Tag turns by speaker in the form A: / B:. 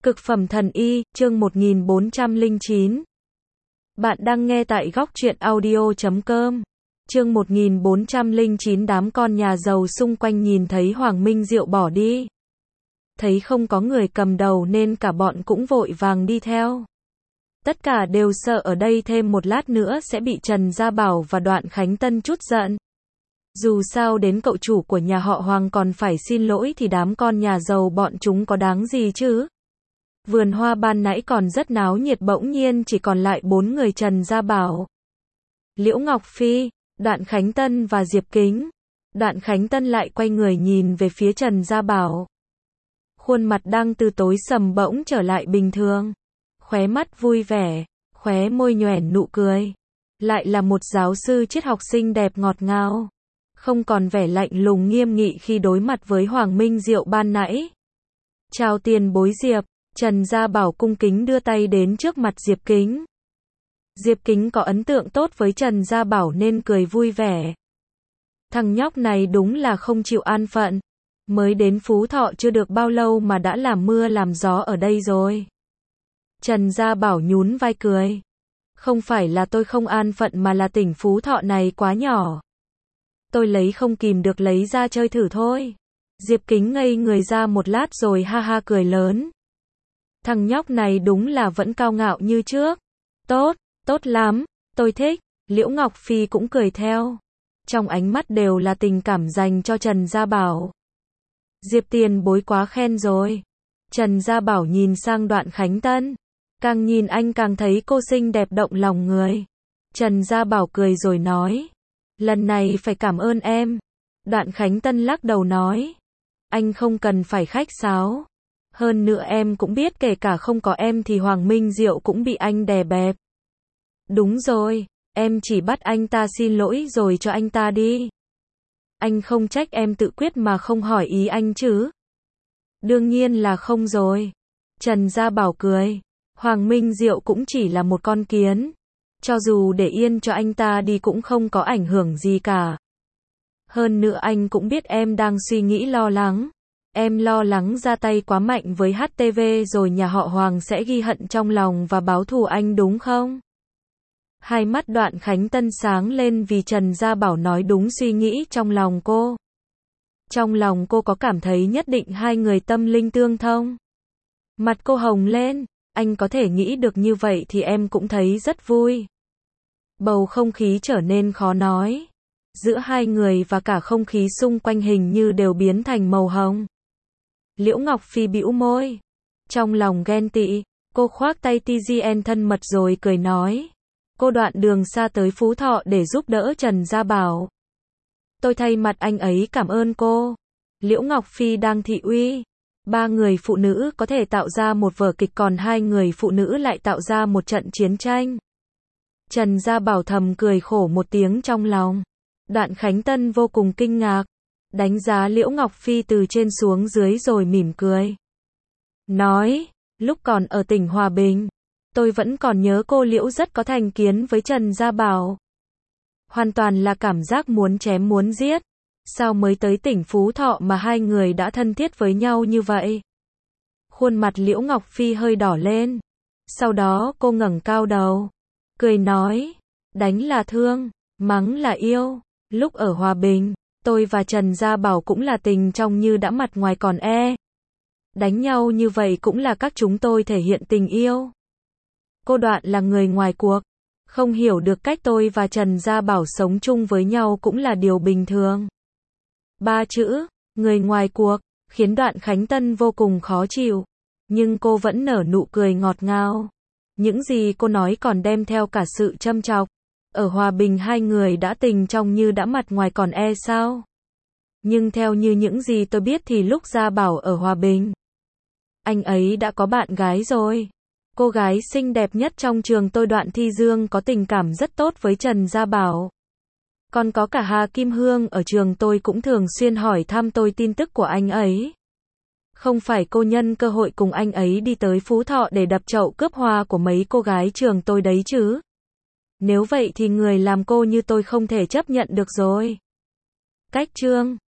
A: Cực phẩm thần y, chương 1409. Bạn đang nghe tại góc truyện audio.com. Chương 1409. Đám con nhà giàu xung quanh nhìn thấy Hoàng Minh Diệu bỏ đi. Thấy không có người cầm đầu nên cả bọn cũng vội vàng đi theo. Tất cả đều sợ ở đây thêm một lát nữa sẽ bị Trần Gia Bảo và Đoạn Khánh Tân trút giận. Dù sao đến cậu chủ của nhà họ Hoàng còn phải xin lỗi thì đám con nhà giàu bọn chúng có đáng gì chứ? Vườn hoa ban nãy còn rất náo nhiệt, bỗng nhiên chỉ còn lại 4 người Trần Gia Bảo, Liễu Ngọc Phi, Đoạn Khánh Tân và Diệp Kính. Đoạn Khánh Tân lại quay người nhìn về phía Trần Gia Bảo. Khuôn mặt đang từ tối sầm bỗng trở lại bình thường. Khóe mắt vui vẻ, khóe môi nhoẻn nụ cười. Lại là một giáo sư triết học xinh đẹp ngọt ngào. Không còn vẻ lạnh lùng nghiêm nghị khi đối mặt với Hoàng Minh Diệu ban nãy. Chào tiền bối Diệp. Trần Gia Bảo cung kính đưa tay đến trước mặt Diệp Kính. Diệp Kính có ấn tượng tốt với Trần Gia Bảo nên cười vui vẻ. Thằng nhóc này đúng là không chịu an phận. Mới đến Phú Thọ chưa được bao lâu mà đã làm mưa làm gió ở đây rồi. Trần Gia Bảo nhún vai cười. Không phải là tôi không an phận mà là tỉnh Phú Thọ này quá nhỏ. Tôi lấy không kìm được lấy ra chơi thử thôi. Diệp Kính ngây người ra một lát rồi ha ha cười lớn. Thằng nhóc này đúng là vẫn cao ngạo như trước. Tốt, tốt lắm, tôi thích. Liễu Ngọc Phi cũng cười theo. Trong ánh mắt đều là tình cảm dành cho Trần Gia Bảo. Diệp tiền bối quá khen rồi. Trần Gia Bảo nhìn sang Đoạn Khánh Tân. Càng nhìn anh càng thấy cô xinh đẹp động lòng người. Trần Gia Bảo cười rồi nói. Lần này phải cảm ơn em. Đoạn Khánh Tân lắc đầu nói. Anh không cần phải khách sáo. Hơn nữa em cũng biết kể cả không có em thì Hoàng Minh Diệu cũng bị anh đè bẹp. Đúng rồi, em chỉ bắt anh ta xin lỗi rồi cho anh ta đi. Anh không trách em tự quyết mà không hỏi ý anh chứ? Đương nhiên là không rồi. Trần Gia Bảo cười. Hoàng Minh Diệu cũng chỉ là một con kiến. Cho dù để yên cho anh ta đi cũng không có ảnh hưởng gì cả. Hơn nữa anh cũng biết em đang suy nghĩ lo lắng. Em lo lắng ra tay quá mạnh với HTV rồi nhà họ Hoàng sẽ ghi hận trong lòng và báo thù anh đúng không? Hai mắt Đoạn Khánh Tân sáng lên vì Trần Gia Bảo nói đúng suy nghĩ trong lòng cô. Trong lòng cô có cảm thấy nhất định hai người tâm linh tương thông. Mặt cô hồng lên, anh có thể nghĩ được như vậy thì em cũng thấy rất vui. Bầu không khí trở nên khó nói. Giữa hai người và cả không khí xung quanh hình như đều biến thành màu hồng. Liễu Ngọc Phi bĩu môi. Trong lòng ghen tị, cô khoác tay TGN thân mật rồi cười nói. Cô đoạn đường xa tới Phú Thọ để giúp đỡ Trần Gia Bảo. Tôi thay mặt anh ấy cảm ơn cô. Liễu Ngọc Phi đang thị uy. 3 người phụ nữ có thể tạo ra một vở kịch còn 2 người phụ nữ lại tạo ra một trận chiến tranh. Trần Gia Bảo thầm cười khổ một tiếng trong lòng. Đoạn Khánh Tân vô cùng kinh ngạc. Đánh giá Liễu Ngọc Phi từ trên xuống dưới rồi mỉm cười. Nói, lúc còn ở tỉnh Hòa Bình, tôi vẫn còn nhớ cô Liễu rất có thành kiến với Trần Gia Bảo. Hoàn toàn là cảm giác muốn chém muốn giết. Sao mới tới tỉnh Phú Thọ mà hai người đã thân thiết với nhau như vậy? Khuôn mặt Liễu Ngọc Phi hơi đỏ lên. Sau đó cô ngẩng cao đầu. Cười nói, đánh là thương, mắng là yêu. Lúc ở Hòa Bình, tôi và Trần Gia Bảo cũng là tình trong như đã mặt ngoài còn e. Đánh nhau như vậy cũng là các chúng tôi thể hiện tình yêu. Cô Đoạn là người ngoài cuộc. Không hiểu được cách tôi và Trần Gia Bảo sống chung với nhau cũng là điều bình thường. 3 chữ, người ngoài cuộc, khiến Đoạn Khánh Tân vô cùng khó chịu. Nhưng cô vẫn nở nụ cười ngọt ngào. Những gì cô nói còn đem theo cả sự châm chọc. Ở Hòa Bình hai người đã tình trong như đã mặt ngoài còn e sao? Nhưng theo như những gì tôi biết thì lúc Gia Bảo ở Hòa Bình, anh ấy đã có bạn gái rồi. Cô gái xinh đẹp nhất trong trường tôi Đoạn Thi Dương có tình cảm rất tốt với Trần Gia Bảo. Còn có cả Hà Kim Hương ở trường tôi cũng thường xuyên hỏi thăm tôi tin tức của anh ấy. Không phải cô nhân cơ hội cùng anh ấy đi tới Phú Thọ để đập chậu cướp hoa của mấy cô gái trường tôi đấy chứ? Nếu vậy thì người làm cô như tôi không thể chấp nhận được rồi. Cách chương